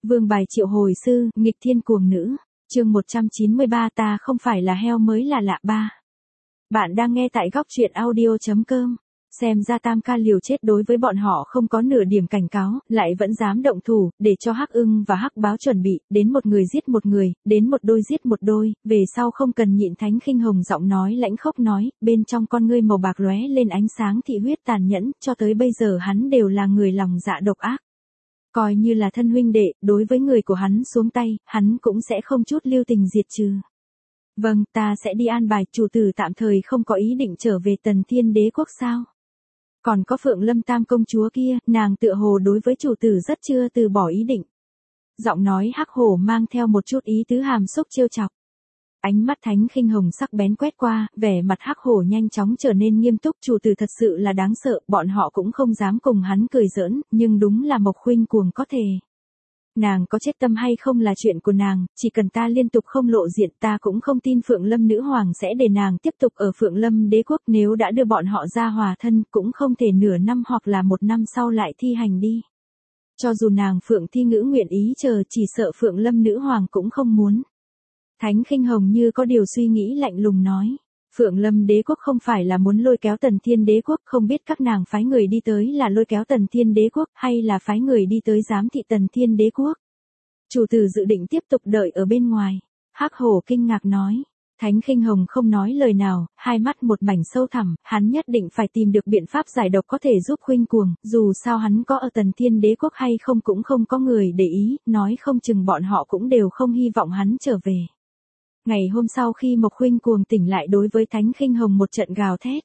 Vương bài triệu hồi sư, nghịch thiên cuồng nữ. Chương 193 ta không phải là heo mới là lạ ba. Bạn đang nghe tại góc truyện audio.com. Xem ra Tam ca liều chết đối với bọn họ không có nửa điểm cảnh cáo, lại vẫn dám động thủ, để cho Hắc Ưng và Hắc Báo chuẩn bị, đến một người giết một người, đến một đôi giết một đôi, về sau không cần nhịn. Thánh Khinh Hồng giọng nói lãnh khốc nói, bên trong con ngươi màu bạc lóe lên ánh sáng thị huyết tàn nhẫn, cho tới bây giờ hắn đều là người lòng dạ độc ác. Coi như là thân huynh đệ, đối với người của hắn xuống tay, hắn cũng sẽ không chút lưu tình diệt trừ. Vâng, ta sẽ đi an bài. Chủ tử tạm thời không có ý định trở về Tần Thiên Đế quốc sao? Còn có Phượng Lâm Tam công chúa kia, nàng tựa hồ đối với chủ tử rất chưa từ bỏ ý định. Giọng nói Hắc Hổ mang theo một chút ý tứ hàm xúc trêu chọc. Ánh mắt Thánh Khinh Hồng sắc bén quét qua, vẻ mặt Hắc Hổ nhanh chóng trở nên nghiêm túc. Chủ tử thật sự là đáng sợ, bọn họ cũng không dám cùng hắn cười giỡn, nhưng đúng là Mộc Khuynh Cuồng có thể. Nàng có chết tâm hay không là chuyện của nàng, chỉ cần ta liên tục không lộ diện, ta cũng không tin Phượng Lâm nữ hoàng sẽ để nàng tiếp tục ở Phượng Lâm đế quốc. Nếu đã đưa bọn họ ra hòa thân, cũng không thể nửa năm hoặc là một năm sau lại thi hành đi. Cho dù nàng Phượng Thi Ngữ nguyện ý chờ, chỉ sợ Phượng Lâm nữ hoàng cũng không muốn. Thánh Khinh Hồng như có điều suy nghĩ lạnh lùng nói. Phượng Lâm đế quốc không phải là muốn lôi kéo Tần Thiên đế quốc, không biết các nàng phái người đi tới là lôi kéo Tần Thiên đế quốc, hay là phái người đi tới giám thị Tần Thiên đế quốc. Chủ tử dự định tiếp tục đợi ở bên ngoài. Hắc Hổ kinh ngạc nói. Thánh Khinh Hồng không nói lời nào, hai mắt một mảnh sâu thẳm, hắn nhất định phải tìm được biện pháp giải độc có thể giúp Khuynh Cuồng, dù sao hắn có ở Tần Thiên đế quốc hay không cũng không có người để ý, nói không chừng bọn họ cũng đều không hy vọng hắn trở về. Ngày hôm sau khi Mộc Khuynh Cuồng tỉnh lại đối với Thánh Khinh Hồng một trận gào thét.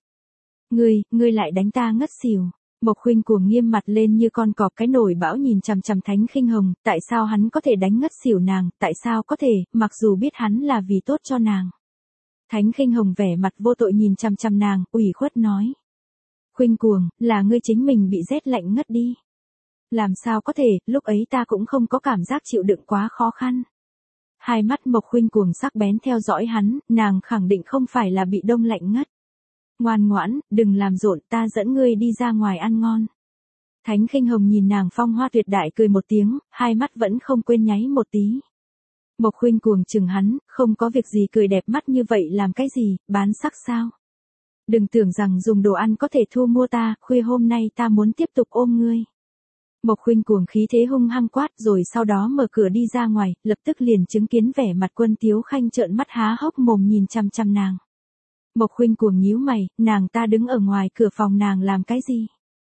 Ngươi lại đánh ta ngất xỉu. Mộc Khuynh Cuồng nghiêm mặt lên như con cọp cái nổi bão nhìn chằm chằm Thánh Khinh Hồng, tại sao hắn có thể đánh ngất xỉu nàng, tại sao có thể, mặc dù biết hắn là vì tốt cho nàng. Thánh Khinh Hồng vẻ mặt vô tội nhìn chằm chằm nàng, ủy khuất nói. Khuynh Cuồng, là ngươi chính mình bị rét lạnh ngất đi. Làm sao có thể, lúc ấy ta cũng không có cảm giác chịu đựng quá khó khăn. Hai mắt Mộc Khuynh Cuồng sắc bén theo dõi hắn, nàng khẳng định không phải là bị đông lạnh ngất. Ngoan ngoãn, đừng làm rộn, ta dẫn ngươi đi ra ngoài ăn ngon. Thánh Khinh Hồng nhìn nàng phong hoa tuyệt đại cười một tiếng, hai mắt vẫn không quên nháy một tí. Mộc Khuynh Cuồng chừng hắn, không có việc gì cười đẹp mắt như vậy làm cái gì, bán sắc sao? Đừng tưởng rằng dùng đồ ăn có thể thu mua ta, khuya hôm nay ta muốn tiếp tục ôm ngươi. Mộc Khuynh Cuồng khí thế hung hăng quát rồi sau đó mở cửa đi ra ngoài, lập tức liền chứng kiến vẻ mặt Quân Tiếu Khanh trợn mắt há hốc mồm nhìn chằm chằm nàng. Mộc Khuynh Cuồng nhíu mày, nàng ta đứng ở ngoài cửa phòng nàng làm cái gì?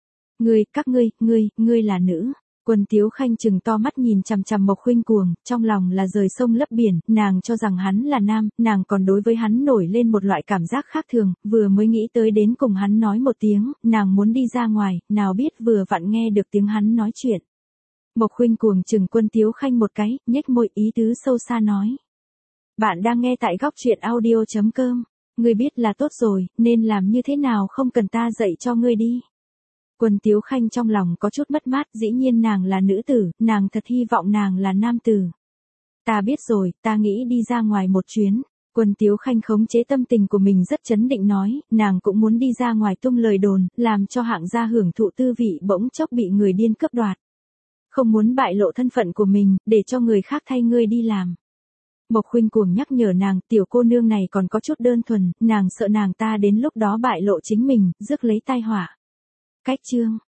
Ngươi là nữ. Quân Tiếu Khanh trừng to mắt nhìn chằm chằm Mộc Khuynh Cuồng, trong lòng là rời sông lấp biển, nàng cho rằng hắn là nam, nàng còn đối với hắn nổi lên một loại cảm giác khác thường, vừa mới nghĩ tới đến cùng hắn nói một tiếng, nàng muốn đi ra ngoài, nào biết vừa vặn nghe được tiếng hắn nói chuyện. Mộc Khuynh Cuồng trừng Quân Tiếu Khanh một cái, nhếch môi ý tứ sâu xa nói. Bạn đang nghe tại góc truyện audio.com, ngươi biết là tốt rồi, nên làm như thế nào không cần ta dạy cho ngươi đi. Quân Tiếu Khanh trong lòng có chút mất mát, dĩ nhiên nàng là nữ tử, nàng thật hy vọng nàng là nam tử. Ta biết rồi, ta nghĩ đi ra ngoài một chuyến. Quân Tiếu Khanh khống chế tâm tình của mình rất trấn định nói, nàng cũng muốn đi ra ngoài tung lời đồn, làm cho hạng gia hưởng thụ tư vị bỗng chốc bị người điên cướp đoạt. Không muốn bại lộ thân phận của mình, để cho người khác thay ngươi đi làm. Mộc Khuynh Cuồng nhắc nhở nàng, tiểu cô nương này còn có chút đơn thuần, nàng sợ nàng ta đến lúc đó bại lộ chính mình, rước lấy tai họa. Cách chương